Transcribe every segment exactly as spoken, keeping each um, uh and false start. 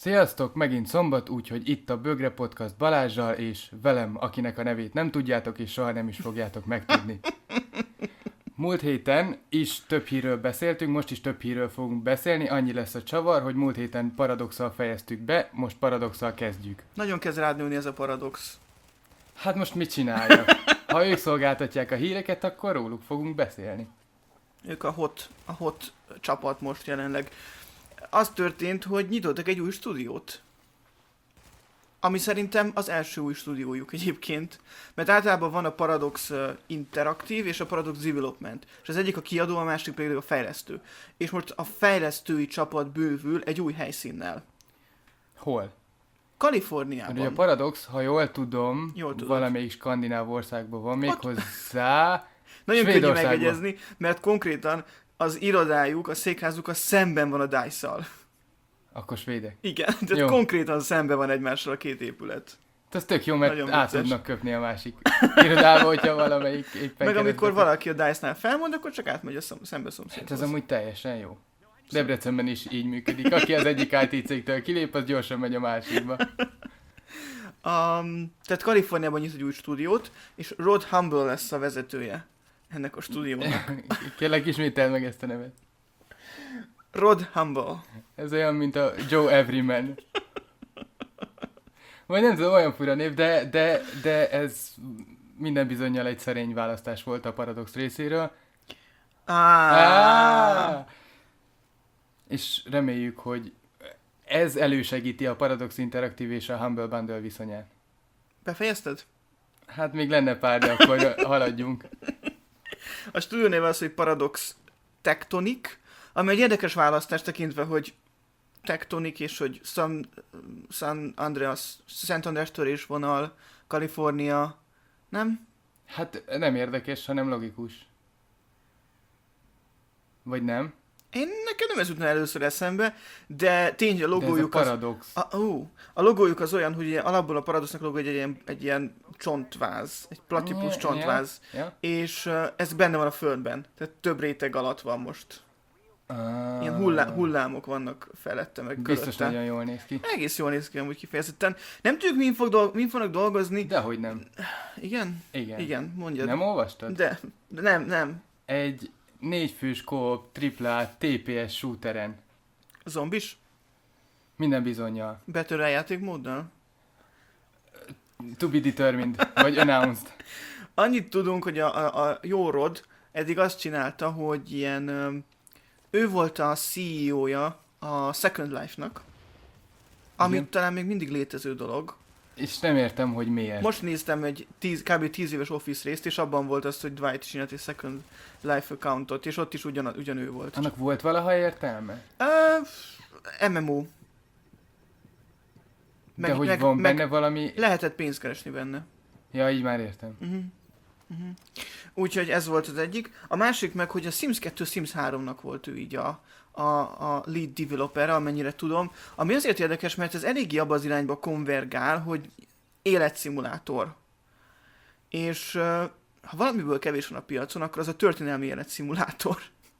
Sziasztok, megint szombat, úgyhogy itt a Bögre Podcast Balázsral, és velem, akinek a nevét nem tudjátok, és soha nem is fogjátok megtudni. Múlt héten is több hírről beszéltünk, most is több hírről fogunk beszélni, annyi lesz a csavar, hogy múlt héten paradoxal fejeztük be, most paradoxal kezdjük. Nagyon kezd rád nőni ez a paradox. Hát most mit csináljak? Ha ők szolgáltatják a híreket, akkor róluk fogunk beszélni. Ők a hot, a hot csapat most jelenleg. Az történt, hogy nyitottak egy új stúdiót. Ami szerintem az első új stúdiójuk egyébként. Mert általában van a Paradox Interactive és a Paradox Development. És az egyik a kiadó, a másik pedig a fejlesztő. És most a fejlesztői csapat bővül egy új helyszínnel. Hol? Kaliforniában. Ugye a Paradox, ha jól tudom, jól valamelyik skandináv országban van, méghozzá Nagyon könnyű megegyezni, mert konkrétan az irodájuk, a székházuk a szemben van a DICE-szal. Akkor svédek. Igen, tehát jó. Konkrétan szemben van egymással a két épület. Ez tök jó, mert át tudnak köpni a másik irodába, hogyha valamelyik éppen meg amikor valaki a DICE-nál felmond, akkor csak átmegy a szom- szembe szomszédhoz. Hát ez amúgy teljesen jó. Debrecenben is így működik. Aki az egyik í té cégtől kilép, az gyorsan megy a másikba. Um, tehát Kaliforniában nyit egy új stúdiót, és Rod Humble lesz a vezetője ennek a stúdiónak. Kérlek, ismételd meg ezt a nevet. Rod Humble. Ez olyan, mint a Joe Everyman. Vagy nem tudom, olyan fura név, de, de, de ez minden bizonnyal egy szerény választás volt a Paradox részéről. Ah. Ah! És reméljük, hogy ez elősegíti a Paradox Interactive és a Humble Bundle viszonyát. Befejezted? Hát még lenne pár, de akkor haladjunk. A stúdió neve az, hogy Paradox Tectonic, ami egy érdekes választás tekintve, hogy Tectonic és hogy San, San Andreas, Szent András törésvonal, Kalifornia, nem? Hát nem érdekes, hanem logikus. Vagy nem? Én nekem nem ez jutna először eszembe, de tény, a logójuk de ez a Paradox. Az, a, ó, a logójuk az olyan, hogy alapból a Paradoxnak logó egy, egy, ilyen, egy ilyen csontváz, egy platypus Yeah, csontváz, yeah, yeah. és uh, ez benne van a földben, tehát több réteg alatt van most. Ah, Ilyen hullá, hullámok vannak felette, meg biztos körötte. nagyon jól néz ki. Egész jól néz ki amúgy kifejezetten. Nem tudjuk, min, fog dolg- min fognak dolgozni. Dehogy nem. Igen? Igen. Igen, mondjad. Nem olvastad? De, de nem, nem. Egy négyfős co-op tripla té pé es shooteren. Zombis? Minden bizonnyal. Battle játékmóddal? To be determined, vagy announced. Annyit tudunk, hogy a, a, a jó Rod eddig azt csinálta, hogy ilyen... Öm, ő volt a cé e ó-ja a Second Life-nak, ami Igen. talán még mindig létező dolog. És nem értem, hogy miért. Most néztem egy tíz, kb. tíz éves Office részt, és abban volt az, hogy Dwight csinált egy Second Life accountot, és ott is ugyan, ugyanő volt. Annak volt valaha értelme? Uh, em em o. Meg, De hogy meg, van benne meg valami... Lehetett pénzt keresni benne. Ja, így már értem. Uh-huh. Uh-huh. Úgyhogy ez volt az egyik. A másik meg, hogy a Sims kettő Sims háromnak volt ő így a, a, a lead developer, amennyire tudom. Ami azért érdekes, mert ez eléggé abba az irányba konvergál, hogy életszimulátor. És uh, ha valamiből kevés van a piacon, akkor az a történelmi életszimulátor.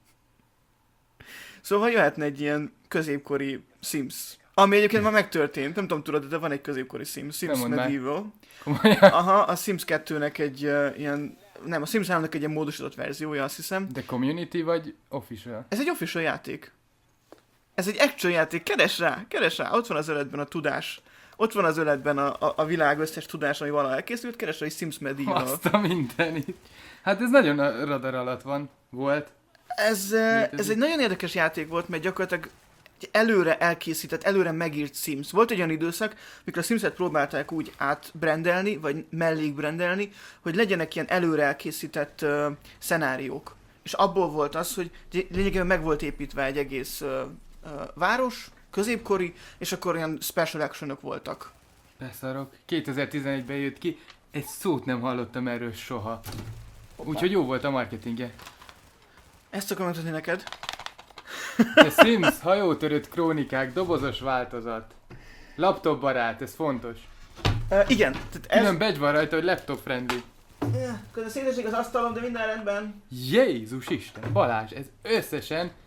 Szóval jöhetne egy ilyen középkori Sims. Ami egyébként már megtörtént, nem tudom, tudod, de van egy középkori Sims, Sims Medieval. Aha, a Sims kettőnek egy uh, ilyen, nem, a Sims háromnak egy ilyen módosított verziója, azt hiszem. De community vagy official? Ez egy official játék. Ez egy action játék, keres rá, keres rá, ott van az öletben a tudás. Ott van az öletben a, a, a világ összes tudás, ami valaha elkészült, keres rá egy Sims Medieval. Azt a mindenit. Hát ez nagyon a radar alatt van, volt. Ez, ez egy nagyon érdekes játék volt, mert gyakorlatilag előre elkészített, előre megírt Sims. Volt egy olyan időszak, mikor a Simset próbálták úgy átbrendelni, vagy mellékbrendelni, hogy legyenek ilyen előre elkészített uh, szenáriók. És abból volt az, hogy lényegében meg volt építve egy egész uh, uh, város, középkori, és akkor olyan special actionok voltak. Beszarok. kétezer-tizenegyben jött ki, egy szót nem hallottam erről soha. Úgyhogy jó volt a marketingje. Ezt akarom mondani neked. The Sims, hajótörött krónikák, dobozos változat. Laptop barát, ez fontos. Uh, igen. Tehát ez... Külön badge van rajta, hogy laptop friendly. Közben szétesik az asztalom, de minden rendben. Jézus Isten, Balázs, ez összesen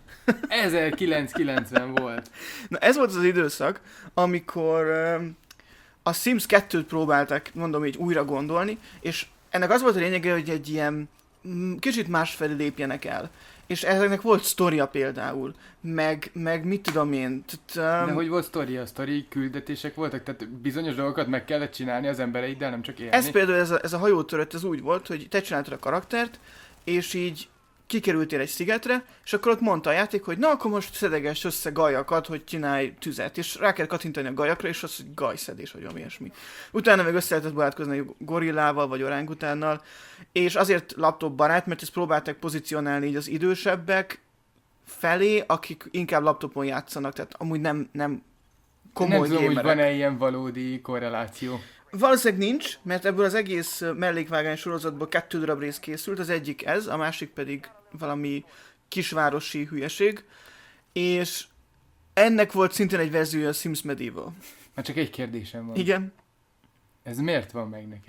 ezerkilencszázkilencven volt. Na ez volt az, az időszak, amikor uh, a Sims kettőt próbálták, mondom így, újra gondolni, és ennek az volt a lényege, hogy egy ilyen mm, kicsit másfelé lépjenek el. És ezeknek volt sztoria például, meg, meg mit tudom én. Tehát, um, De hogy volt sztoria? A sztori küldetések voltak? Tehát bizonyos dolgokat meg kellett csinálni az embereiddel, nem csak élni? Ez például, ez a, ez a hajótörött, ez úgy volt, hogy te csináltad a karaktert, és így kikerültél egy szigetre, és akkor ott mondta a játék, hogy na, akkor most szedeges össze gajakat, hogy csinálj tüzet. És rá kell kattintani a gajakra, és az, hogy gajszedés, vagy valami ilyesmi. Utána meg össze lehetett barátkozni gorillával, vagy orángutánnal, és azért laptop barát, mert ezt próbálták pozícionálni így az idősebbek felé, akik inkább laptopon játszanak, tehát amúgy nem, nem komoly Nem tudom, hogy gamerek. van-e ilyen valódi korreláció. Valószínűleg nincs, mert ebből az egész mellékvágány sorozatból kettő darab rész készült, az egyik ez, a másik pedig valami kisvárosi hülyeség, és ennek volt szintén egy verziója a Sims Medieval. Már csak egy kérdésem van. Igen. Ez miért van meg neki?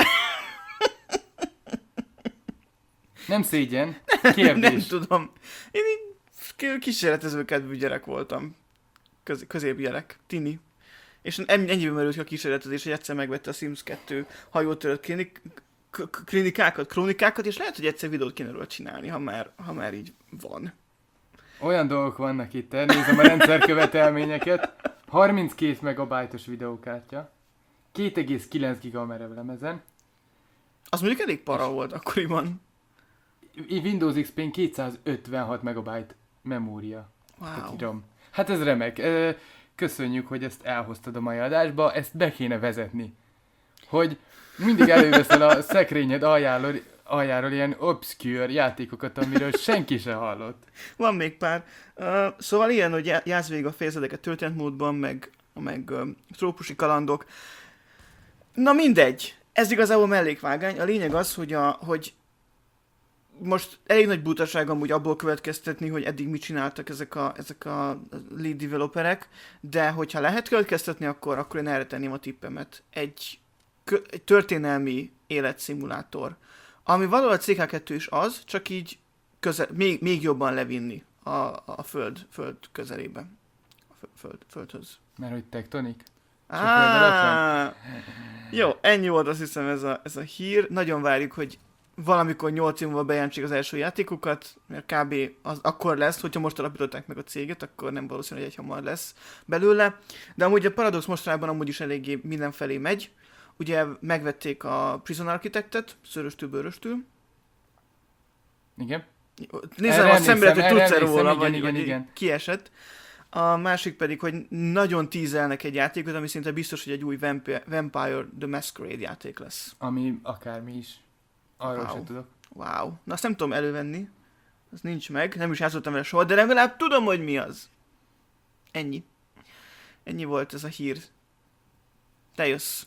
Nem szégyen, kérdés. Nem tudom. Én így kísérletező kedvű gyerek voltam. Köz, középgyerek, tini. És ennyiben merült ki a kísérletezés, hogy egyszer megvette a Sims kettő hajótörött klinik, klinikákat, krónikákat, és lehet, hogy egyszer videót kéne róla csinálni, ha már, ha már így van. Olyan dolgok vannak itt, nézem a rendszerkövetelményeket. harminckét megabájtos videókártya, két egész kilenc giga a merevlemezen, Az mondjuk elég para volt akkoriban. Windows iksz pén kétszázötvenhat megabyte memória. Wow. RAM. Hát ez remek. Köszönjük, hogy ezt elhoztad a mai adásba, ezt be kéne vezetni. Hogy mindig előveszel a szekrényed aljáról, aljáról ilyen obscure játékokat, amiről senki se hallott. Van még pár. Uh, szóval ilyen, hogy já- játsz végig a fejezeteket történetmódban, meg, meg uh, trópusi kalandok. Na mindegy. Ez igazából mellékvágány. A lényeg az, hogy, a, hogy most elég nagy butaság amúgy abból következtetni, hogy eddig mit csináltak ezek a, ezek a lead developerek, de hogyha lehet következtetni, akkor, akkor én erre tenném a tippemet. Egy, kö- egy történelmi életszimulátor, ami valahol a cé ká kettő is az, csak így közel, még, még jobban levinni a, a föld, föld közelébe. A föld, föld, földhöz. Mert hogy tektonik? Ah, jó, ennyi volt, azt hiszem ez a, ez a hír. Nagyon várjuk, hogy valamikor nyolc év múlva bejelentsék az első játékokat, mert kb. Az akkor lesz, hogyha most alapították meg a céget, akkor nem valószínű, hogy egy hamar lesz belőle. De amúgy a Paradox mostanában amúgy is eléggé mindenfelé megy. Ugye megvették a Prison Architectet, szöröstől bőröstől. Igen. Nézem Erre a szemlet, hogy emlékszem, tudsz erre róla, emlékszem, vagy, igen, vagy igen. kiesett. A másik pedig, hogy nagyon tízelnek egy játékot, ami szinte biztos, hogy egy új Vampire, Vampire the Masquerade játék lesz. Ami akármi is. Arról Wow. sem tudok. Wow. Na azt nem tudom elővenni. Az nincs meg. Nem is játszottam vele soha, de legalább tudom, hogy mi az. Ennyi. Ennyi volt ez a hír. Te jössz.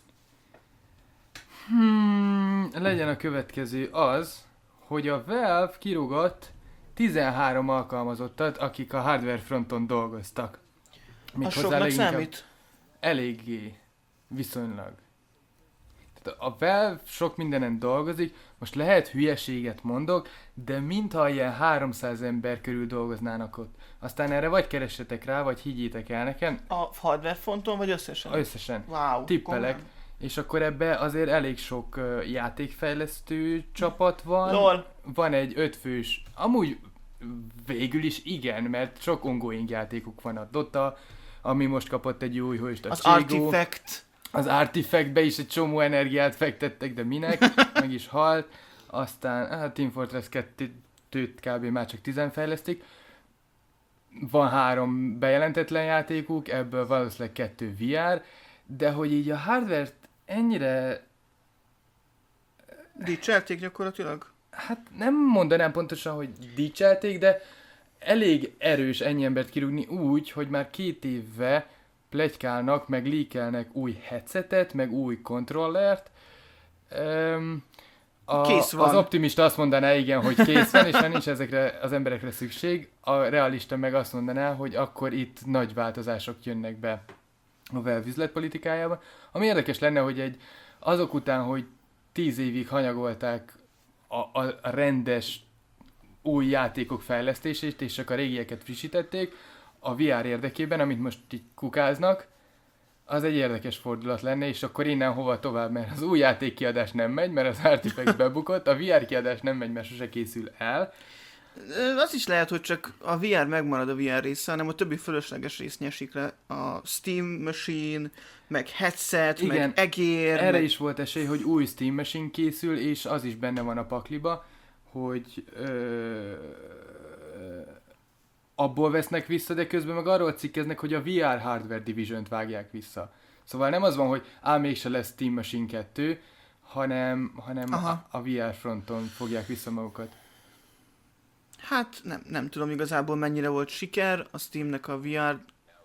Hmm, legyen a következő az, hogy a Valve kirúgott tizenhárom alkalmazottat, akik a hardware fronton dolgoztak. A Méghozzá soknak leginkább- számít? Eléggé. Viszonylag. Tehát a Valve sok mindenen dolgozik, most lehet hülyeséget mondok, de mintha ilyen háromszáz ember körül dolgoznának ott. Aztán erre vagy keressetek rá, vagy higgyétek el nekem, A hardware fonton, vagy összesen? összesen. Wow. Tippelek. komolyan? És akkor ebbe azért elég sok uh, játékfejlesztő csapat van. Lol. Van egy ötfős, amúgy végül is igen, mert sok ongoing játékuk van a Dota, ami most kapott egy új hőst, a Az Cségo. Artifact. Az Artifactbe is egy csomó energiát fektettek, de minek? Meg is halt. Aztán a Team Fortress kettőt kb. Már csak tizen fejlesztik. Van három bejelentetlen játékuk, ebből valószínűleg kettő vé er, de hogy így a hardware-t ennyire, Dicselték gyakorlatilag? hát nem mondanám pontosan, hogy dicselték, de elég erős ennyi embert kirúgni úgy, hogy már két éve pletykálnak, meg leakelnek új headsetet, meg új kontrollert. Öm, a, Kész van. Az optimista azt mondaná, igen, hogy kész van, és már nincs ezekre az emberekre szükség. A realista meg azt mondaná, hogy akkor itt nagy változások jönnek be a Valve üzletpolitikájában. Ami érdekes lenne, hogy egy azok után, hogy tíz évig hanyagolták a, a, a rendes új játékok fejlesztését, és csak a régieket frissítették, a vé er érdekében, amit most így kukáznak, az egy érdekes fordulat lenne, és akkor innen hova tovább, mert az új játékkiadás nem megy, mert az Artifex bebukott, a vé er kiadás nem megy, mert sose készül el. Az is lehet, hogy csak a vé er megmarad a vé er része, hanem a többi fölösleges rész nyesik le. A Steam Machine, meg headset, igen, meg egér. Erre meg... is volt esély, hogy új Steam Machine készül, és az is benne van a pakliba, hogy ö, abból vesznek vissza, de közben meg arról cikkeznek, hogy a vé er Hardware Division-t vágják vissza. Szóval nem az van, hogy á, mégse lesz Steam Machine kettő, hanem, hanem a, a vé er fronton fogják vissza magukat. Hát nem, nem tudom igazából mennyire volt siker a Steamnek a vé er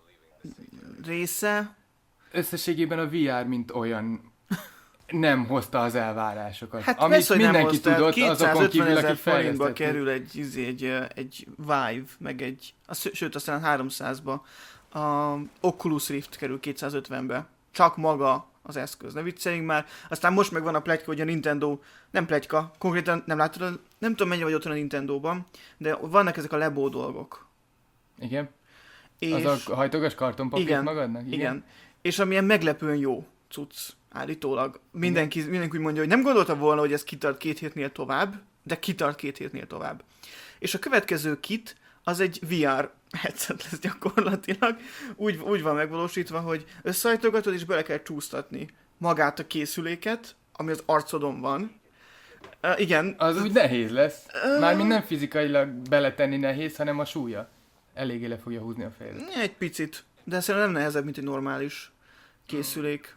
része. Összességében a vé er mint olyan nem hozta az elvárásokat. Hát amit persze, hogy mindenki nem hozta, tudott, azokon kívül, akik forintba kerül egy, egy, egy Vive, meg egy, az, sőt aztán háromszázba. A Oculus Rift kerül kétszázötvenbe. Csak maga az eszköz. Ne vicceljünk már. Aztán most meg van a pletyka, hogy a Nintendo, nem pletyka, konkrétan nem látod, nem tudom mennyire vagy otthon a Nintendóban, de vannak ezek a Lebo dolgok. Igen. És... Az a hajtogas kartonpapírt igen, magadnak? Igen. Igen. És amilyen meglepően jó cucc, állítólag. Mindenki, mindenki úgy mondja, hogy nem gondolta volna, hogy ez kitart két hétnél tovább, de kitart két hétnél tovább. És a következő kit, az egy vé er headset lesz gyakorlatilag. Úgy, úgy van megvalósítva, hogy összehajtogatod és bele kell csúsztatni magát a készüléket, ami az arcodon van. Uh, igen. Az úgy nehéz lesz. Mármint nem fizikailag beletenni nehéz, hanem a súlya. Eléggé le fogja húzni a fejedet. Egy picit. De szerintem nem nehezebb, mint egy normális készülék.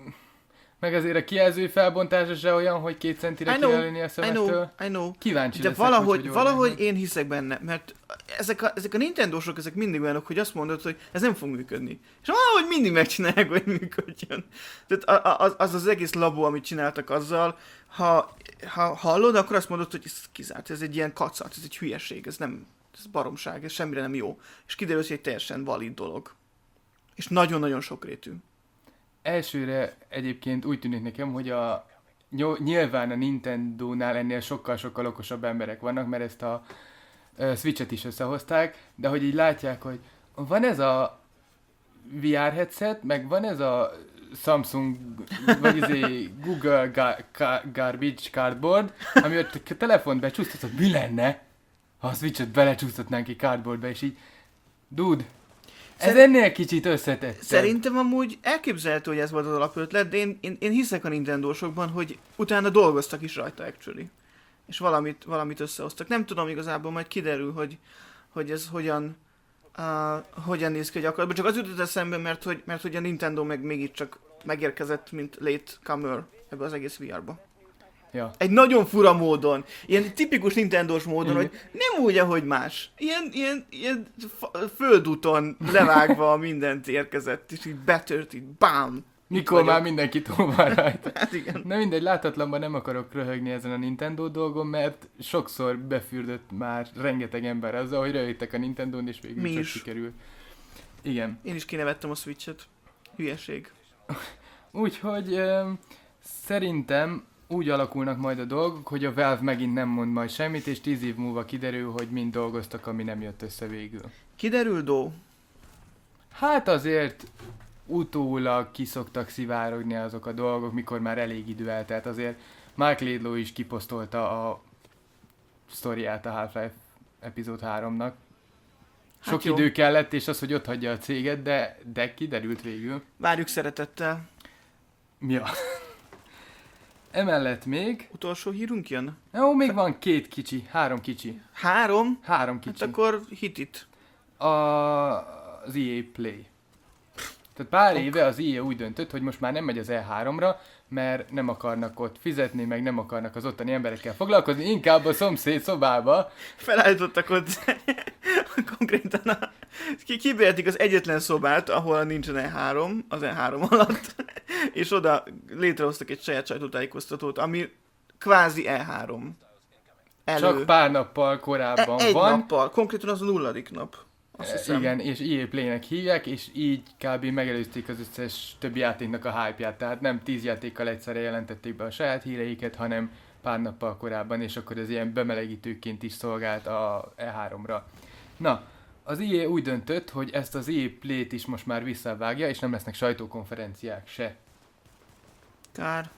Meg azért a kijelző felbontása se olyan, hogy két centire kell előni a szemettől. I know, I know. Kíváncsi de leszek, valahogy, hogy valahogy én hiszek benne, mert ezek a, ezek a Nintendósok, ezek mindig olyanok, hogy azt mondod, hogy ez nem fog működni. És valahogy mindig megcsinálják, hogy működjön. Tehát az az, az egész labó, amit csináltak azzal, ha, ha hallod, akkor azt mondod, hogy ez kizárt, ez egy ilyen kacat, ez egy hülyeség, ez nem, ez baromság, ez semmire nem jó. És kiderül, hogy egy teljesen valid dolog. És nagyon-nagyon sokrétű. Elsőre egyébként úgy tűnik nekem, hogy a nyilván a Nintendo-nál ennél sokkal-sokkal okosabb emberek vannak, mert ezt a uh, Switch-et is összehozták, de hogy így látják, hogy van ez a vé er headset, meg van ez a Samsung, vagy izé Google ga- ga- Garbage Cardboard, ami a telefont becsúsztatod, mi lenne, ha a Switch-et belecsúsztatnánk egy cardboardba, és így, dude, ez Szerint... ennél kicsit összetett. Szerintem amúgy elképzelhető, hogy ez volt az alapötlet, de én, én, én hiszek a Nintendósokban, hogy utána dolgoztak is rajta actually. És valamit, valamit összehoztak. Nem tudom igazából, majd kiderül, hogy, hogy ez hogyan, uh, hogyan néz ki gyakorlatban. Csak az jutott eszembe, mert hogy, mert hogy a Nintendo meg mégiscsak megérkezett, mint late comer ebbe az egész vé er-ba. Ja. Egy nagyon fura módon. Ilyen tipikus Nintendós módon, Mm. hogy nem úgy, ahogy más. Ilyen, ilyen, ilyen földúton levágva mindent érkezett, és így betört, így bám. Mikor már mindenki túl van rajta. Hát igen. Na mindegy, láthatlanban nem akarok röhögni ezen a Nintendo dolgon, mert sokszor befürdött már rengeteg ember azzal, hogy röhögtek a Nintendón, és végül Mi csak is. sikerült. Igen. Én is kinevettem a Switch-et. Hülyeség. Úgyhogy um, szerintem úgy alakulnak majd a dolgok, hogy a Valve megint nem mond majd semmit, és tíz év múlva kiderül, hogy mind dolgoztak, ami nem jött össze végül. Kiderül, Dó? Hát azért utólag kiszoktak szivárogni azok a dolgok, mikor már elég idő eltelt. Azért Mark Laidlaw is kiposztolta a sztoriát a Half-Life epizód háromnak. Sok Hát jó. idő kellett, és az, hogy ott hagyja a céget, de, de kiderült végül. Várjuk szeretettel. Ja. Emellett még... Utolsó hírunk jön? Jó, még van két kicsi, három kicsi. Három? Három kicsi. Hát akkor hit it. A, az é á Play. Tehát pár ok. éve az é á úgy döntött, hogy most már nem megy az E háromra, mert nem akarnak ott fizetni, meg nem akarnak az ottani emberekkel foglalkozni, inkább a szomszéd szobába. Felállítottak ott konkrétan a... Kibértik az egyetlen szobát, ahol nincsen E három, az E három alatt, és oda létrehoztak egy saját sajtótájékoztatót, ami kvázi E három. Elő. Csak pár nappal korábban e- egy van. Egy nappal, konkrétan az a nulladik nap. Azt hiszem. Igen, és é á Play-nek hívják, és így kb. Megelőzték az összes többi játéknak a hype-ját. Tehát nem tíz játékkal egyszerre jelentették be a saját híreiket, hanem pár nappal korábban, és akkor ez ilyen bemelegítőként is szolgált a E háromra. Na, az í á úgy döntött, hogy ezt az í á Play-t is most már visszavágja, és nem lesznek sajtókonferenciák se. Kár.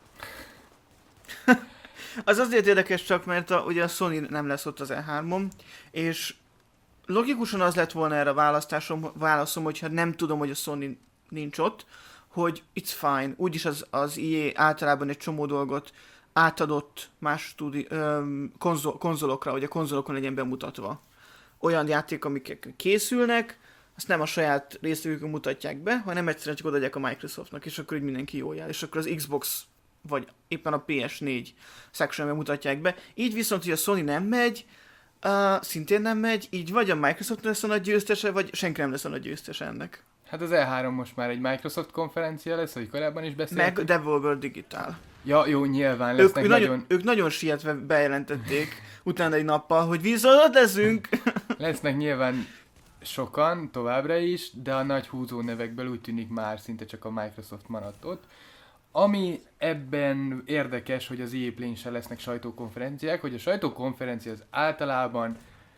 Az azért érdekes csak, mert a, ugye a Sony nem lesz ott az E hármon, és logikusan az lett volna erre a választásom, válaszom, hogyha nem tudom, hogy a Sony nincs ott, hogy it's fine. Úgyis az, az í á általában egy csomó dolgot átadott más stúdi, öm, konzol, konzolokra, hogy a konzolokon legyen bemutatva. Olyan játék, amik készülnek, azt nem a saját részükön mutatják be, hanem egyszerűen csak odaadják a Microsoftnak, és akkor így mindenki jól jár. És akkor az Xbox, vagy éppen a pé es négy sectionben mutatják be. Így viszont, hogy a Sony nem megy, uh, szintén nem megy, így vagy a Microsoft lesz a nagy győztese, vagy senki nem lesz a nagy győztese ennek. Hát az E három most már egy Microsoft konferencia lesz, hogy korábban is beszéltük. Meg Devolver Digital. Ja, jó, nyilván Ők, lesznek ők, nagyon... nagyon, ők nagyon sietve bejelentették utána egy nappal, hogy viszont leszünk. Lesznek nyilván sokan továbbra is, de a nagy húzó nevekből úgy tűnik már szinte csak a Microsoft maradt ott. Ami ebben érdekes, hogy az í á Play-n se lesznek sajtókonferenciák, hogy a sajtókonferencia az általában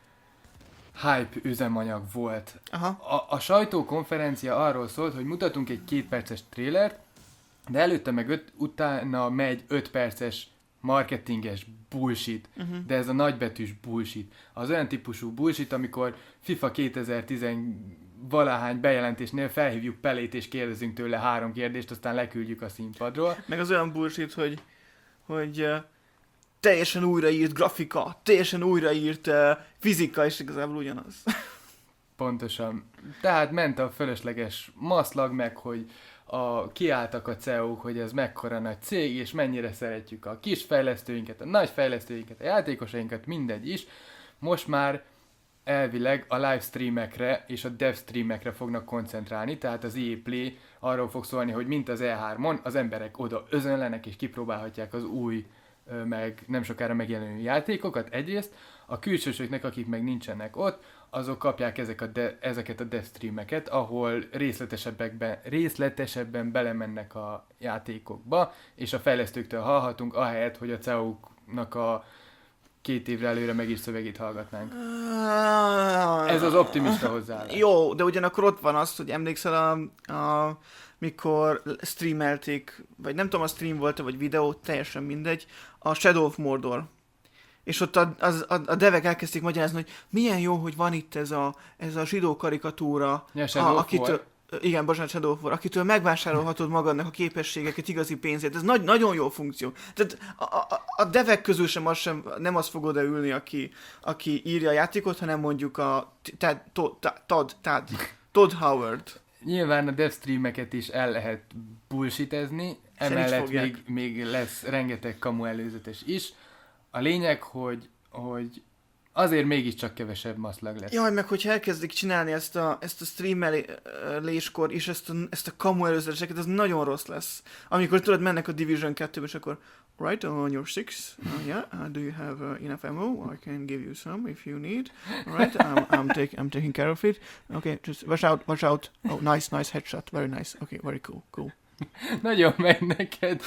hype üzemanyag volt. Aha. A, a sajtókonferencia arról szólt, hogy mutatunk egy két perces trélert, de előtte meg öt, utána megy öt perces marketinges bullshit, uh-huh. de ez a nagybetűs bullshit. Az olyan típusú bullshit, amikor FIFA kétezer-tíz valahány bejelentésnél felhívjuk Pelét és kérdezünk tőle három kérdést, aztán leküldjük a színpadról. Meg az olyan bullshit, hogy, hogy uh, teljesen újraírt grafika, teljesen újraírt uh, fizika, és igazából ugyanaz. Pontosan. Tehát ment a fölösleges maszlag meg, hogy a, kiálltak a cé e ó-k, hogy ez mekkora nagy cég, és mennyire szeretjük a kis fejlesztőinket, a nagy fejlesztőinket, a játékosainkat, mindegy is. Most már elvileg a livestreamekre és a devstreamekre fognak koncentrálni, tehát az í á Play arról fog szólni, hogy mint az E hármon, az emberek oda özönlenek és kipróbálhatják az új, meg nem sokára megjelenő játékokat egyrészt, a külsősöknek, akik meg nincsenek ott, azok kapják ezek a de, ezeket a devstreameket, ahol részletesebben, részletesebben belemennek a játékokba, és a fejlesztőktől hallhatunk, ahelyett, hogy a cé e ó-knak a két évre előre meg is szövegét hallgatnánk. Ez az optimista hozzáállás. Jó, de ugyanakkor ott van az, hogy emlékszel, a, a, mikor streamelték, vagy nem tudom, a stream volt-e, vagy videó, teljesen mindegy, a Shadow of Mordor. És ott a, az, a, a devek elkezdték magyarázni, hogy milyen jó, hogy van itt ez a, ez a zsidó karikatúra, ja, a, akitől, igen, bocsánat, Shadow of War, akitől megvásárolhatod magadnak a képességeket igazi pénzért. Ez nagy, nagyon jó funkció. Tehát a, a, a devek közül sem az, sem, nem az fog odaülni, aki, aki írja a játékot, hanem mondjuk a Tad, Todd, Tad, Todd Howard. Nyilván a devstreameket is el lehet bullshitezni, emellett még, még lesz rengeteg kamu előzetes is. A lényeg, hogy, hogy azért mégiscsak kevesebb maszlag lesz. Jaj, meg hogyha elkezdik csinálni ezt a, ezt a streameléskor és ezt a, ezt a kamu előzeteseket, ez nagyon rossz lesz. Amikor tudod, mennek a Division kettőbe, és akkor right on your six, uh, yeah, uh, do you have uh, enough ammo? I can give you some if you need. Alright, I'm, I'm, take, I'm taking care of it. Okay, just watch out, watch out. Oh, nice, nice headshot, very nice. Okay, very cool, cool. Nagyon megy neked.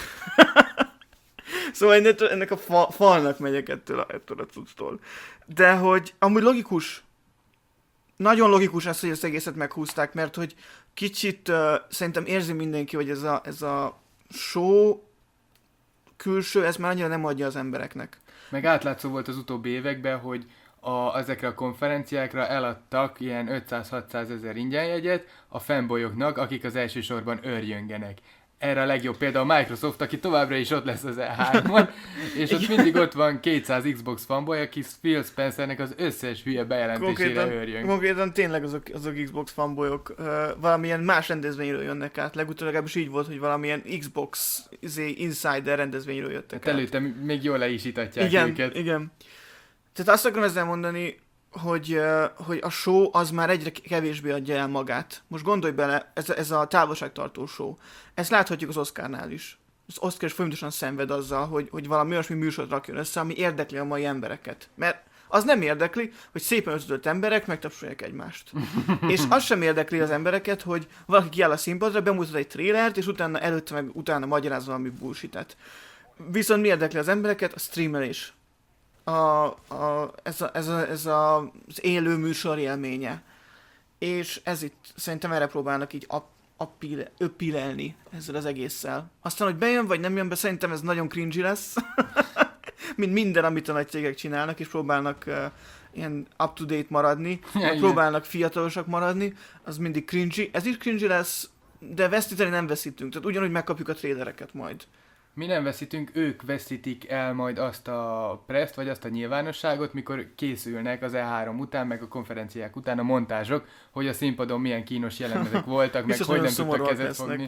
Szóval ennek, ennek a fa, falnak megyek ettől a, ettől a cucctól. De hogy amúgy logikus, nagyon logikus az, hogy ezt egészet meghúzták, mert hogy kicsit uh, szerintem érzi mindenki, hogy ez a, ez a show külső, ez már annyira nem adja az embereknek. Meg átlátszó volt az utóbbi években, hogy a, ezekre a konferenciákra eladtak ilyen ötszáz-hatszáz ezer ingyenjegyet a fanboyoknak, akik az elsősorban őrjöngenek. Erre a legjobb példa a Microsoft, aki továbbra is ott lesz az E hármon, és ott mindig ott van kétszáz Xbox fanboy, aki Phil Spencernek az összes hülye bejelentésére őrjön. Konkrétan tényleg azok, azok Xbox fanboyok uh, valamilyen más rendezvényről jönnek át. Legutóbb legalábbis így volt, hogy valamilyen Xbox Insider rendezvényről jöttek hát át. Előtte még jól le is itatják igen, őket. Igen, tehát azt akarom ezzel mondani, hogy, uh, hogy a show az már egyre kevésbé adja el magát. Most gondolj bele, ez, ez a távolságtartó show. Ezt láthatjuk az Oscarnál is. Az Oscar is folyamatosan szenved azzal, hogy, hogy valami olyasmi műsort rakjon össze, ami érdekli a mai embereket. Mert az nem érdekli, hogy szépen öltözött emberek megtapsolják egymást. És az sem érdekli az embereket, hogy valaki kiáll a színpadra, bemutat egy trélert, és utána előtte meg utána magyaráz valami bullshit-et. Viszont mi érdekli az embereket? A streamelés. A, a, ez, a, ez, a, ez a, az élő műsor élménye. És ez itt, szerintem erre próbálnak így ap, appile, öpilelni ezzel az egésszel. Aztán, hogy bejön vagy nem jön be, szerintem ez nagyon cringy lesz. Mint minden, amit a nagy cégek csinálnak, és próbálnak uh, ilyen up-to-date maradni, ja, próbálnak fiatalosak maradni, az mindig cringy. Ez is cringy lesz, de veszíteni nem veszítünk. Tehát ugyanúgy megkapjuk a trailereket majd. Mi nem veszítünk, ők veszítik el majd azt a preszt, vagy azt a nyilvánosságot, mikor készülnek az E három után, meg a konferenciák után a montázsok, hogy a színpadon milyen kínos jelenetek voltak, meg hogy nem tudtak kezet lesznek. fogni.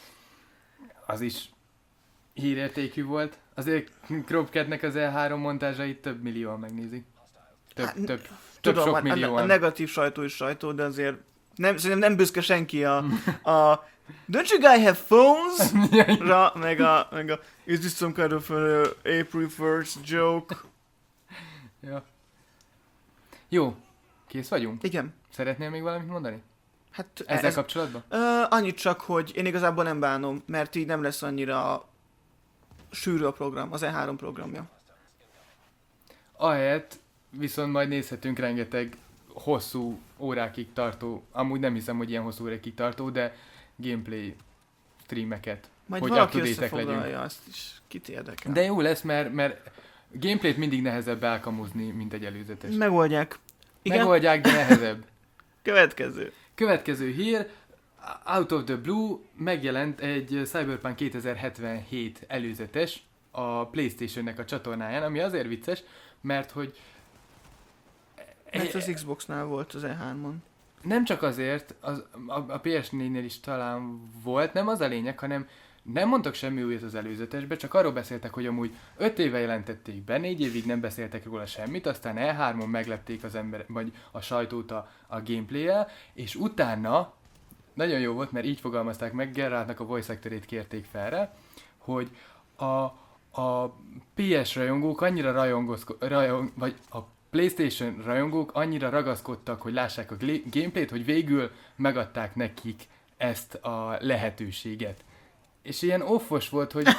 Az is hírértékű volt. Azért Cropcatnek az E három montázsait több millióan megnézik. Több, hát, több, több tudom, sok millióan. A, a negatív sajtó is sajtó, de azért nem, szerintem nem büszke senki a, a Don't you guys have phones? Ra, meg a, meg a Is this some kind of uh, April first joke? Ja. Jó, kész vagyunk? Igen. Szeretnél még valamit mondani? Hát Ezzel ez, kapcsolatban? Uh, annyit csak, hogy én igazából nem bánom, mert így nem lesz annyira sűrű a program, az E három programja. Ahelyett viszont majd nézhetünk rengeteg hosszú órákig tartó, amúgy nem hiszem, hogy ilyen hosszú órákig tartó, de gameplay streameket, majd hogy valaki összefoglalja, azt is kit érdekel. De jó lesz, mert, mert gameplayt mindig nehezebb elkamuzni, mint egy előzetes. Megoldják. Igen? Megoldják, de nehezebb. Következő. Következő hír, out of the blue megjelent egy Cyberpunk kétezer-hetvenhét előzetes a PlayStation-nek a csatornáján, ami azért vicces, mert hogy... Mert az Xbox-nál volt az E hármon. Nem csak azért, az, a, a P S négynél is talán volt, nem az a lényeg, hanem nem mondtak semmi újat az előzetesbe, csak arról beszéltek, hogy amúgy öt éve jelentették be, négy évig nem beszéltek róla semmit, aztán E hármon meglepték az ember, vagy a sajtót a, a gameplay-el, és utána, nagyon jó volt, mert így fogalmazták meg, Gerardnak a voice actorét kérték fel, hogy a, a P S rajongók annyira rajongozko- rajong, vagy a PlayStation rajongók annyira ragaszkodtak, hogy lássák a gl- gameplayt, hogy végül megadták nekik ezt a lehetőséget. És ilyen offos volt, hogy...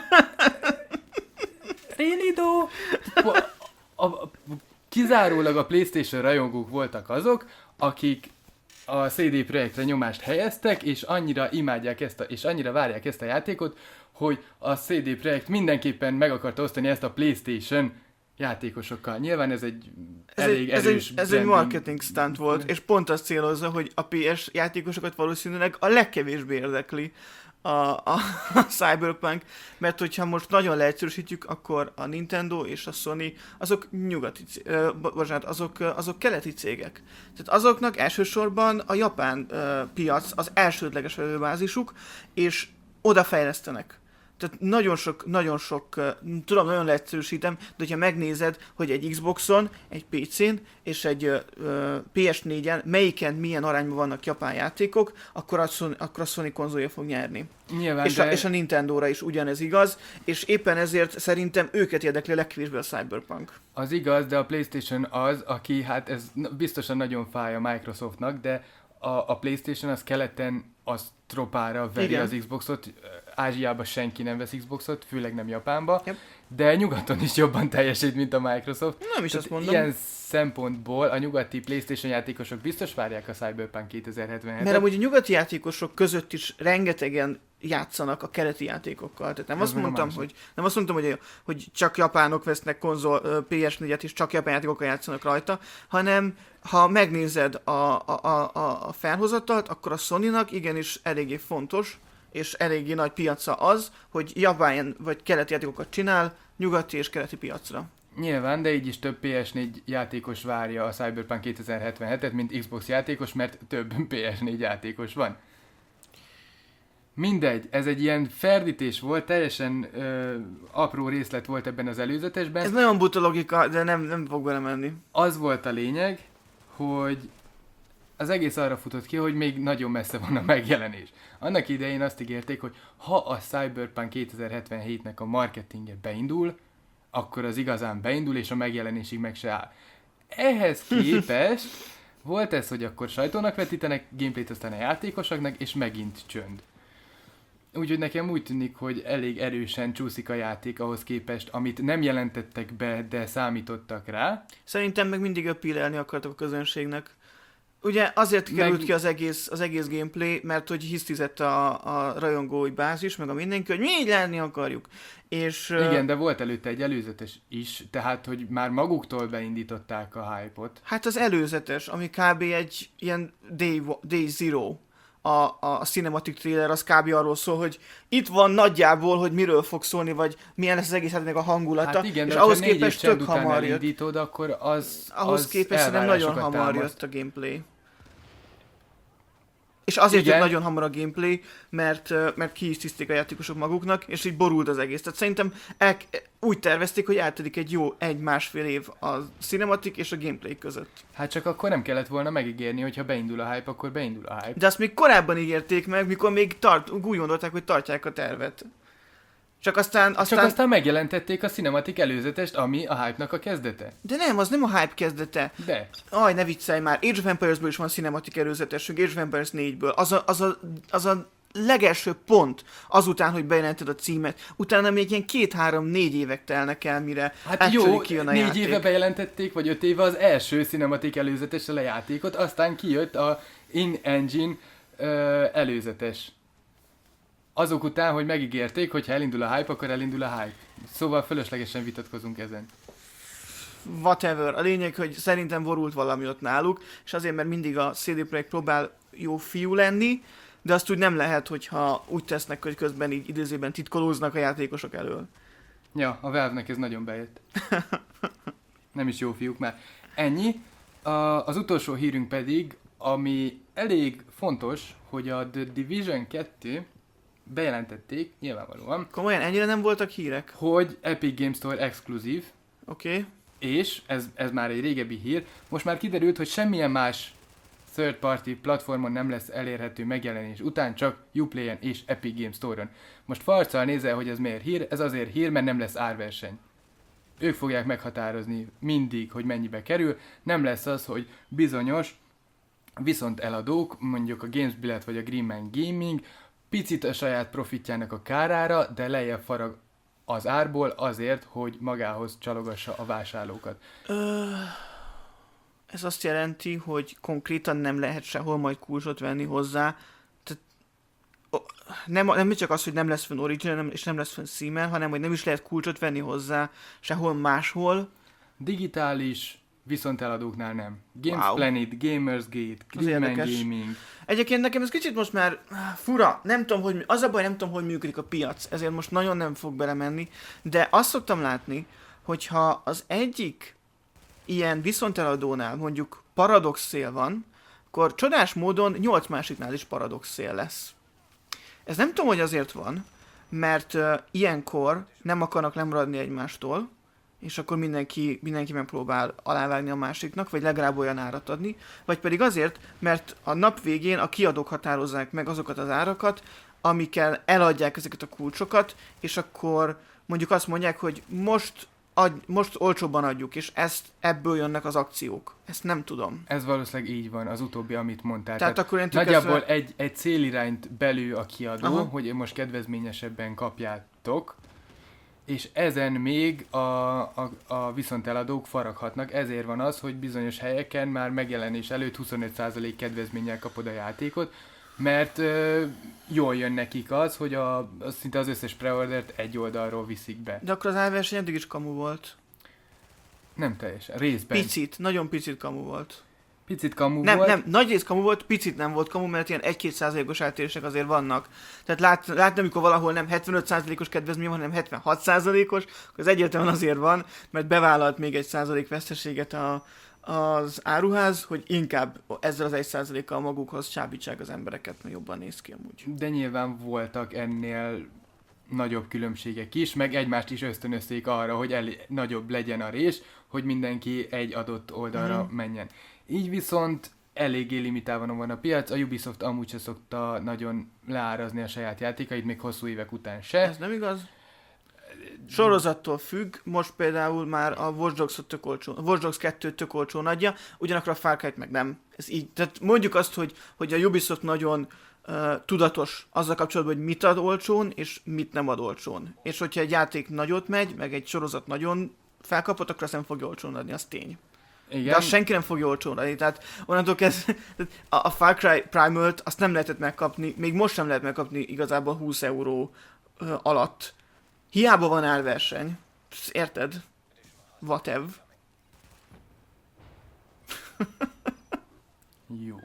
Really though? A, a, kizárólag a PlayStation rajongók voltak azok, akik a cé dé Projektre nyomást helyeztek, és annyira imádják ezt a, és annyira várják ezt a játékot, hogy a cé dé Projekt mindenképpen meg akarta osztani ezt a PlayStation játékosokkal. Nyilván ez egy ez elég egy, erős... Ez egy, ez egy marketing stunt volt, és pont azt célozza, hogy a pé es játékosokat valószínűleg a legkevésbé érdekli a, a, a Cyberpunk, mert hogyha most nagyon leegyszerűsítjük, akkor a Nintendo és a Sony, azok nyugati cégek, bocsánat, azok, azok keleti cégek. Tehát azoknak elsősorban a japán uh, piac az elsődleges vevőbázisuk, és oda fejlesztenek. Tehát nagyon sok, nagyon sok, uh, tudom, nagyon leegyszerűsítem, de hogyha megnézed, hogy egy Xboxon, egy pé cén és egy uh, pé es négyen melyiken milyen arányban vannak japán játékok, akkor a Sony, akkor a Sony konzolja fog nyerni. Nyilván, és, de... a, és a Nintendóra is ugyanez igaz, és éppen ezért szerintem őket érdekli legkevésbé a Cyberpunk. Az igaz, de a PlayStation az, aki, hát ez biztosan nagyon fáj a Microsoftnak, de a, a PlayStation az keleten az tropára veri Igen. az Xboxot, Ázsiában senki nem vesz Xboxot, főleg nem Japánba, yep. de nyugaton is jobban teljesít, mint a Microsoft. Nem is Tehát azt mondom. Ilyen szempontból a nyugati PlayStation játékosok biztos várják a Cyberpunk kétezer-hetvenhetet. Mert amúgy a nyugati játékosok között is rengetegen játszanak a keleti játékokkal. Tehát nem, azt mondtam, hogy, nem azt mondtam, hogy, hogy csak japánok vesznek konzol pé es négyet és csak japán játékokkal játszanak rajta, hanem ha megnézed a, a, a, a felhozatalt, akkor a Sony-nak igenis eléggé fontos, és eléggé nagy piaca az, hogy japán vagy keleti játékokat csinál nyugati és keleti piacra. Nyilván, de így is több pé es négy játékos várja a Cyberpunk kétezer-hetvenhetet, mint Xbox játékos, mert több pé es négy játékos van. Mindegy, ez egy ilyen ferdítés volt, teljesen ö, apró részlet volt ebben az előzetesben. Ez nagyon buta logika, de nem, nem fog bele menni. Az volt a lényeg, hogy az egész arra futott ki, hogy még nagyon messze van a megjelenés. Annak idején azt ígérték, hogy ha a Cyberpunk kétezer-hetvenhétnek a marketingje beindul, akkor az igazán beindul, és a megjelenésig meg se áll. Ehhez képest volt ez, hogy akkor sajtónak vetítenek, gameplayt aztán a játékosoknak, és megint csönd. úgyhogy nekem úgy tűnik, hogy elég erősen csúszik a játék ahhoz képest, amit nem jelentettek be, de számítottak rá. Szerintem meg mindig appeal-elni akartak a közönségnek. Ugye azért került meg... ki az egész, az egész gameplay, mert hogy hisztizett a, a rajongói bázis, meg a mindenki, hogy mi így lenni akarjuk. És, igen, de volt előtte egy előzetes is, tehát, hogy már maguktól beindították a hype-ot. Hát az előzetes, ami kb. Egy ilyen Day, day Zero. A, a cinematic trailer az kb. Arról szól, hogy itt van nagyjából, hogy miről fog szólni, vagy milyen lesz az egész, hát meg a hangulata. Hát igen, és de ahhoz képest tök hamar jött. Elindítod, akkor az Ahhoz az képest szerintem nagyon hamar támaszt. jött a gameplay. És azért igen. jött nagyon hamar a gameplay, mert, mert ki is tiszték a játékosok maguknak, és így borult az egész. Tehát szerintem el, úgy tervezték, hogy eltelik egy jó egy-másfél év a cinematic és a gameplay között. Hát csak akkor nem kellett volna megígérni, hogyha beindul a hype, akkor beindul a hype. De azt még korábban ígérték meg, mikor még tart, úgy gondolták, hogy tartják a tervet. Csak aztán, aztán... Csak aztán megjelentették a cinematic előzetest, ami a hype-nak a kezdete. De nem, az nem a hype kezdete. De. Aj, ne viccelj már. Age of Empires-ből is van cinematic előzetesünk, Age of Empires négyből. Az a, az a, az a legelső pont azután, hogy bejelented a címet. Utána még ilyen két-három-négy évek telnek el, mire hát jó, kijön a négy játék. éve bejelentették, vagy öt éve az első cinematic előzetessel a játékot, aztán kijött a in-engine uh, előzetes. Azok után, hogy megígérték, hogy ha elindul a hype, akkor elindul a hype. Szóval fölöslegesen vitatkozunk ezen. Whatever. A lényeg, hogy szerintem borult valami ott náluk, és azért, mert mindig a cé dé Projekt próbál jó fiú lenni, de azt úgy nem lehet, hogyha úgy tesznek, hogy közben így idézőben titkolóznak a játékosok elől. Ja, a Valve-nek ez nagyon bejött. Nem is jó fiúk már. Ennyi. A, az utolsó hírünk pedig, ami elég fontos, hogy a The Division kettő bejelentették, nyilvánvalóan. Komolyan, ennyire nem voltak hírek? Hogy Epic Games Store exkluzív. Oké. Okay. És, ez, ez már egy régebbi hír, most már kiderült, hogy semmilyen más third party platformon nem lesz elérhető megjelenés után, csak Uplayen és Epic Games Store-on. Most farccal nézel, hogy ez miért hír, ez azért hír, mert nem lesz árverseny. Ők fogják meghatározni mindig, hogy mennyibe kerül, nem lesz az, hogy bizonyos viszont eladók, mondjuk a GamesBillet vagy a Greenman Gaming, picit a saját profitjának a kárára, de lejjebb farag az árból azért, hogy magához csalogassa a vásárlókat. Ö, ez azt jelenti, hogy konkrétan nem lehet sehol majd kulcsot venni hozzá. Tehát, nem, nem csak az, hogy nem lesz fönn Origin, nem, és nem lesz fönn Steam-en, hanem hogy nem is lehet kulcsot venni hozzá sehol máshol. Digitális, viszont eladóknál nem. Games Wow. Planet, Gamersgate, Greenman Gaming. Egyébként nekem ez kicsit most már fura, nem tudom, hogy, az a baj, nem tudom, hogy működik a piac, ezért most nagyon nem fog belemenni, de azt szoktam látni, hogyha az egyik ilyen viszonteladónál mondjuk paradox szél van, akkor csodás módon nyolc másiknál is paradox szél lesz. Ez nem tudom, hogy azért van, mert uh, ilyenkor nem akarnak lemaradni egymástól, és akkor mindenki, mindenki megpróbál alávágni a másiknak, vagy legalább olyan árat adni, vagy pedig azért, mert a nap végén a kiadók határozzák meg azokat az árakat, amikkel eladják ezeket a kulcsokat, és akkor mondjuk azt mondják, hogy most, adj, most olcsóbban adjuk, és ezt, ebből jönnek az akciók. Ezt nem tudom. Ez valószínűleg így van, az utóbbi, amit mondtál. Tehát, Tehát akkor nagyjából kezdve... egy, egy célirányt belül a kiadó, Aha. hogy most kedvezményesebben kapjátok, és ezen még a, a, a viszonteladók faraghatnak, ezért van az, hogy bizonyos helyeken már megjelenés előtt huszonöt százalék kedvezménnyel kapod a játékot, mert ö, jól jön nekik az, hogy a, az szinte az összes preordert egy oldalról viszik be. De akkor az árverseny eddig is kamu volt. Nem teljesen, részben. Picit, nagyon picit kamu volt. Picit kamu nem, volt. Nem, nagy rész kamu volt, picit nem volt kamu, mert ilyen egy-két százalékos eltérések azért vannak. Tehát lát, látni, amikor valahol nem hetvenöt százalékos kedvezmény van, hanem hetvenhat százalékos, akkor az egyértelműen azért van, mert bevállalt még egy százalék veszteséget a, az áruház, hogy inkább ezzel az egy százalékkal magukhoz csábítsák az embereket, mert jobban néz ki amúgy. De nyilván voltak ennél nagyobb különbségek is, meg egymást is ösztönözték arra, hogy el, nagyobb legyen a rés, hogy mindenki egy adott oldalra mm. menjen. Így viszont eléggé limitálva van a piac, a Ubisoft amúgy se szokta nagyon leárazni a saját játékait, még hosszú évek után se. Ez nem igaz? Sorozattól függ, most például már a Watch Dogs tök olcsó, a Watch Dogs kettő tök olcsón adja, ugyanakkor a Far Cry-t meg nem. Ez így, tehát mondjuk azt, hogy, hogy a Ubisoft nagyon uh, tudatos azzal kapcsolatban, hogy mit ad olcsón, és mit nem ad olcsón. És hogyha egy játék nagyot megy, meg egy sorozat nagyon felkapott, akkor azt nem fogja olcsón adni, az tény. Igen. De azt senki nem fogja olcsón adni, tehát onnantól kezdve a, a Far Cry Primal-t azt nem lehetett megkapni, még most sem lehet megkapni igazából húsz euró uh, alatt. Hiába van árverseny. Psz, érted? Whatever. Jó.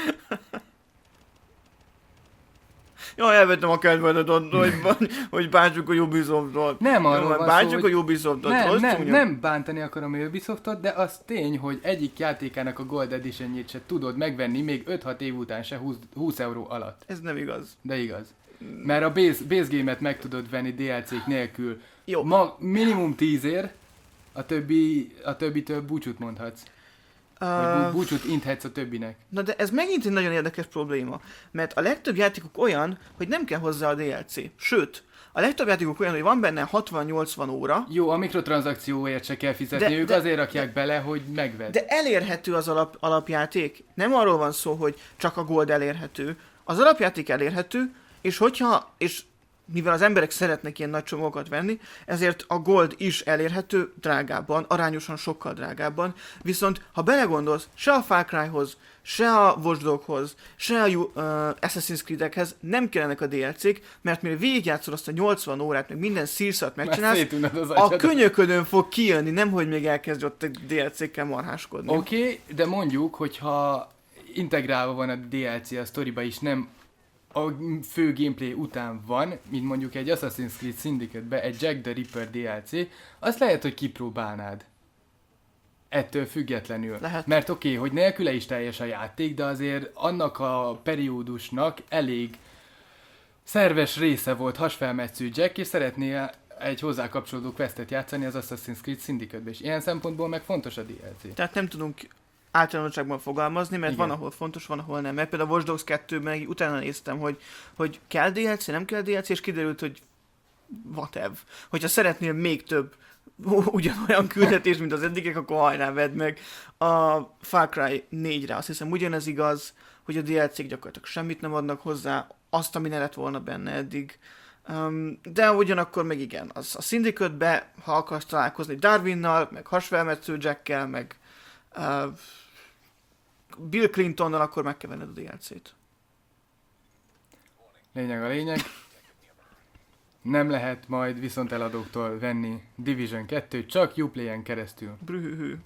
Jaj, elvettem a kedvedet, hogy, hogy bántsuk a Ubisoftot. Nem arról Jó, van bántsuk szó, a Ubisoftot. Nem, nem, nem bántani akarom a Ubisoftot, de az tény, hogy egyik játékának a Gold Edition-jét se tudod megvenni még öt-hat év után se húsz euró alatt. Ez nem igaz. De igaz. Mert a base, base game-et meg tudod venni dé el cé-k nélkül. Jó. Ma minimum tízért, a, többi, a többitől búcsút mondhatsz. Vagy Uh, búcsút inthetsz a többinek. na de ez megint egy nagyon érdekes probléma, mert a legtöbb játékok olyan, hogy nem kell hozzá a dé el cé. Sőt, a legtöbb játékok olyan, hogy van benne hatvan-nyolcvan óra. Jó, a mikrotranszakcióért se kell fizetni, De- ők de- azért rakják bele, hogy megvedd. De elérhető az alap, alapjáték. Nem arról van szó, hogy csak a gold elérhető. Az alapjáték elérhető, és hogyha, és mivel az emberek szeretnek ilyen nagy csomagokat venni, ezért a gold is elérhető drágábban, arányosan sokkal drágábban. Viszont, ha belegondolsz, se a Far Cryhoz, se a Watch Dogshoz, se a uh, Assassin's Creed-ekhez nem kellenek a dé el cé-k, mert mire végigjátszol azt a nyolcvan órát, meg minden szírszat Már megcsinálsz, szétunod az a agyadat. könyöködön fog kijönni, nem hogy még elkezd ott a dé el cé-kkel marháskodni. Oké, okay, de mondjuk, hogyha integrálva van a dé el cé a sztoriba is, nem a fő gameplay után van, mint mondjuk egy Assassin's Creed Syndicate-be egy Jack the Ripper dé el cé, azt lehet, hogy kipróbálnád. Ettől függetlenül. Lehet. Mert oké, okay, hogy nélküle is teljes a játék, de azért annak a periódusnak elég szerves része volt hasfelmetsző Jack, és szeretnél egy hozzá kapcsolódó questet játszani az Assassin's Creed Syndicate-be, és ilyen szempontból meg fontos a dé el cé. Tehát nem tudunk általánosságban fogalmazni, mert Igen. van, ahol fontos, van, ahol nem. Mert például a Watch Dogs kettőben meg utána néztem, hogy, hogy kell dé el cé, nem kell dé el cé, és kiderült, hogy whatever. Hogyha szeretnél még több ugyanolyan küldetés, mint az eddigek, akkor hajrá vedd meg. A Far Cry négyre azt hiszem ugyanez igaz, hogy a dé el cé-k gyakorlatilag semmit nem adnak hozzá, azt, ami ne lett volna benne eddig. Um, de ugyanakkor meg igen, az a Syndicate-be, ha akarsz találkozni Darwinnal, meg hasfelmetsző Jackkel, meg uh, Bill Clintonnal, akkor meg kell venned a dé el cé-t. Lényeg a lényeg. Nem lehet majd viszont eladóktól venni Division kettőt, csak Uplay-en keresztül. Brühühű.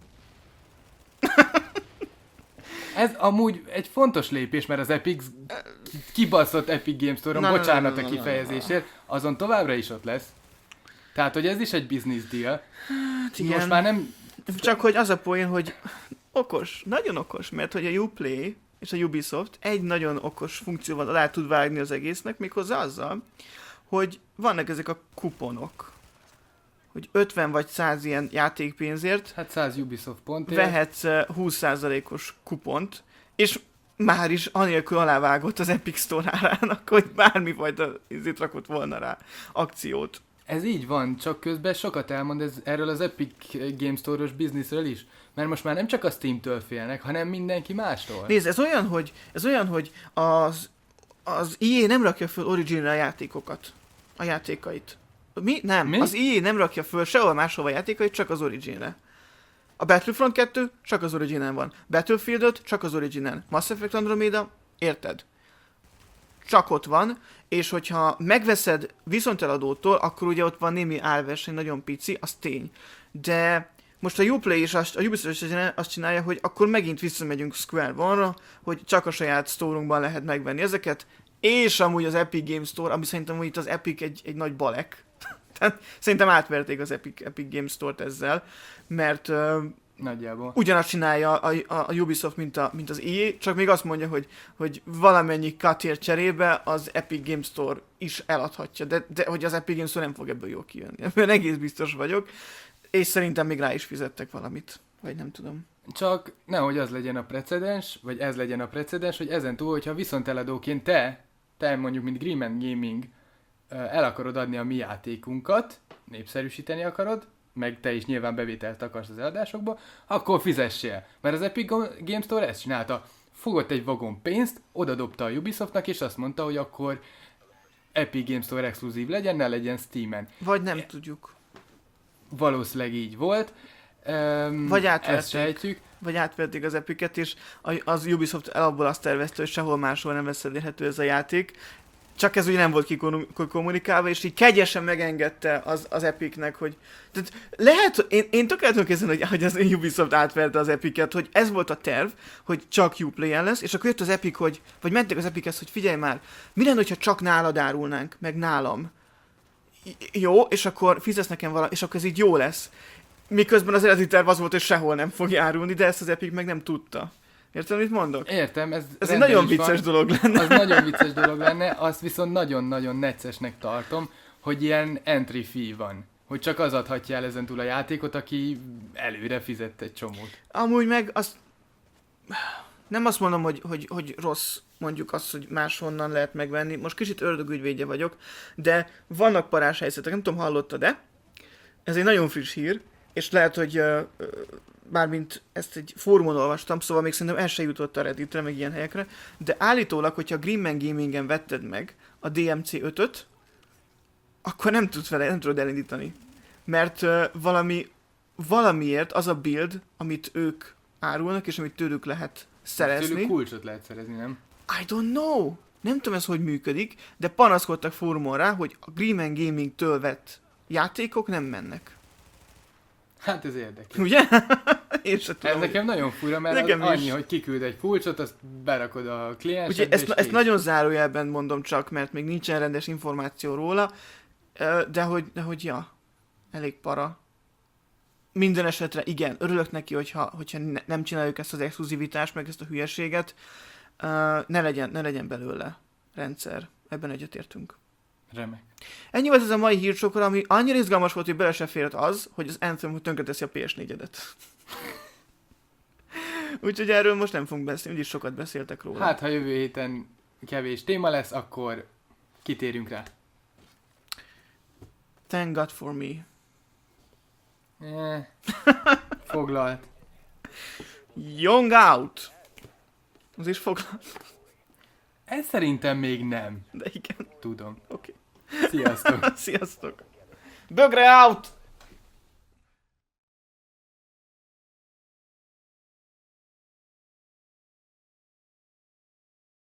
Ez amúgy egy fontos lépés, mert az Epic kibaszott Epic Games Store-on, Na, na, bocsánat na, na, a na, kifejezésért, azon továbbra is ott lesz. Tehát, hogy ez is egy business deal. Hát igen. Most már nem... Csak hogy az a poén, hogy okos, nagyon okos, mert hogy a Uplay és a Ubisoft egy nagyon okos funkcióval alá tud vágni az egésznek, méghozzá azzal, hogy vannak ezek a kuponok, hogy ötven vagy száz ilyen játékpénzért Hát száz Ubisoft pontért. vehetsz eh, húsz százalékos kupont, és már is anélkül alávágott az Epic Store árának, hogy bármifajta izét rakott volna rá akciót. Ez így van, csak közben sokat elmond ez, erről az Epic Games Store-os bizniszről is. Mert most már nem csak a Steam-től félnek, hanem mindenki mástól. Nézd, ez olyan, hogy, ez olyan, hogy az, az í á nem rakja föl original játékokat, a játékait. Mi? Nem. Mi? Az í á nem rakja föl sehol máshova játékait, csak az originre. A Battlefront kettő csak az original van. Battlefield öt csak az original. Mass Effect Andromeda, érted? Csak ott van, és hogyha megveszed viszonteladótól, akkor ugye ott van némi árverseny, nagyon pici, az tény. De most a Uplay is azt, a Ubisoft is azt csinálja, hogy akkor megint visszamegyünk Square One-ra, hogy csak a saját store-unkban lehet megvenni ezeket, és amúgy az Epic Games Store, ami szerintem hogy itt az Epic egy, egy nagy balek. Tehát szerintem átverték az Epic, Epic Games Store-t ezzel, mert uh, Nagyjából. ugyanazt csinálja a, a, a Ubisoft, mint, a, mint az í á, csak még azt mondja, hogy, hogy valamennyi cutért cserébe az Epic Games Store is eladhatja, de, de hogy az Epic Games Store nem fog ebből jól kijönni. Ebben egész biztos vagyok, és szerintem még rá is fizettek valamit, vagy nem tudom. Csak nehogy az legyen a precedens, vagy ez legyen a precedens, hogy ezen túl, hogyha viszonteladóként te, te mondjuk, mint Greenman Gaming, el akarod adni a mi játékunkat, népszerűsíteni akarod, meg te is nyilván bevételt akarsz az eladásokba, akkor fizessél. Mert az Epic Games Store ezt csinálta. fogott egy vagon pénzt, odadobta a Ubisoftnak, és azt mondta, hogy akkor Epic Games Store exkluzív legyen, ne legyen Steamen. Vagy nem tudjuk. Valószínűleg így volt. Um, Vagy ezt átvették. sejtjük. Vagy átvették az Epicet, és az Ubisoft alapból azt tervezte, hogy sehol máshol nem lesz elérhető ez a játék. Csak ez ugye nem volt kikommunikálva, és így kegyesen megengedte az, az Epicnek, hogy... Tehát lehet, én, én tökéletlenül kezdem, hogy, hogy az Ubisoft átverte az Epicet, hogy ez volt a terv, hogy csak Uplay-en lesz, és akkor jött az Epic, hogy... Vagy mentek az Epichez, hogy figyelj már, mi lenne, hogyha csak nálad árulnánk, meg nálam? Jó, és akkor fizetsz nekem valami, és akkor ez így jó lesz. Miközben az eredeti terv az volt, hogy sehol nem fog árulni, de ezt az Epic meg nem tudta. Érted, mit mondok? Értem, ez, ez egy nagyon vicces van. dolog lenne. Az nagyon vicces dolog lenne, azt viszont nagyon-nagyon neccesnek tartom, hogy ilyen entry fee van. Hogy csak az adhatja el ezentúl a játékot, aki előre fizett egy csomót. Amúgy meg azt... Nem azt mondom, hogy, hogy, hogy rossz mondjuk azt, hogy máshonnan lehet megvenni. Most kicsit ördögügyvédje vagyok, de vannak parás helyzetek, nem tudom, hallottad-e? Ez egy nagyon friss hír, és lehet, hogy uh, bármint ezt egy fórumon olvastam, szóval még szerintem el se jutott a Redditre, meg ilyen helyekre, de állítólag, hogyha Greenman Gamingen vetted meg a dé em cé ötöt, akkor nem tudsz vele, nem tudod elindítani. Mert uh, valami, valamiért az a build, amit ők árulnak, és amit tőlük lehet szerezni. Tőlük kulcsot lehet szerezni, nem? I don't know! Nem tudom ez, hogy működik, de panaszkodtak fórumon rá, hogy a Greenman Gaming-től vett játékok nem mennek. Hát ez érdekes. Ugye? Én sem tudom. Ez nekem nagyon fura, mert nekem az annyi, is. hogy kiküld egy kulcsot, azt berakod a kliensedbe. Ugye ezt, ezt nagyon zárójelben mondom csak, mert még nincsen rendes információ róla, de hogy, de hogy ja, elég para. Minden esetre igen, örülök neki, hogyha, hogyha ne, nem csináljuk ezt az exkluzivitást, meg ezt a hülyeséget, ne legyen, ne legyen belőle rendszer. Ebben egyetértünk. Remek. Ennyi volt ez a mai hírcsokor, ami annyira izgalmas volt, hogy bele se fért az, hogy az Anthem tönkreteszi a pé es négyedet. Úgyhogy erről most nem fogunk beszélni, úgyis sokat beszéltek róla. Hát, ha jövő héten kevés téma lesz, akkor kitérünk rá. Thank God for me. Eh, foglalt. Young out. Az is foglalt. Ez szerintem még nem. De igen. Tudom. Oké. Sziasztok. Sziasztok. Bögre out!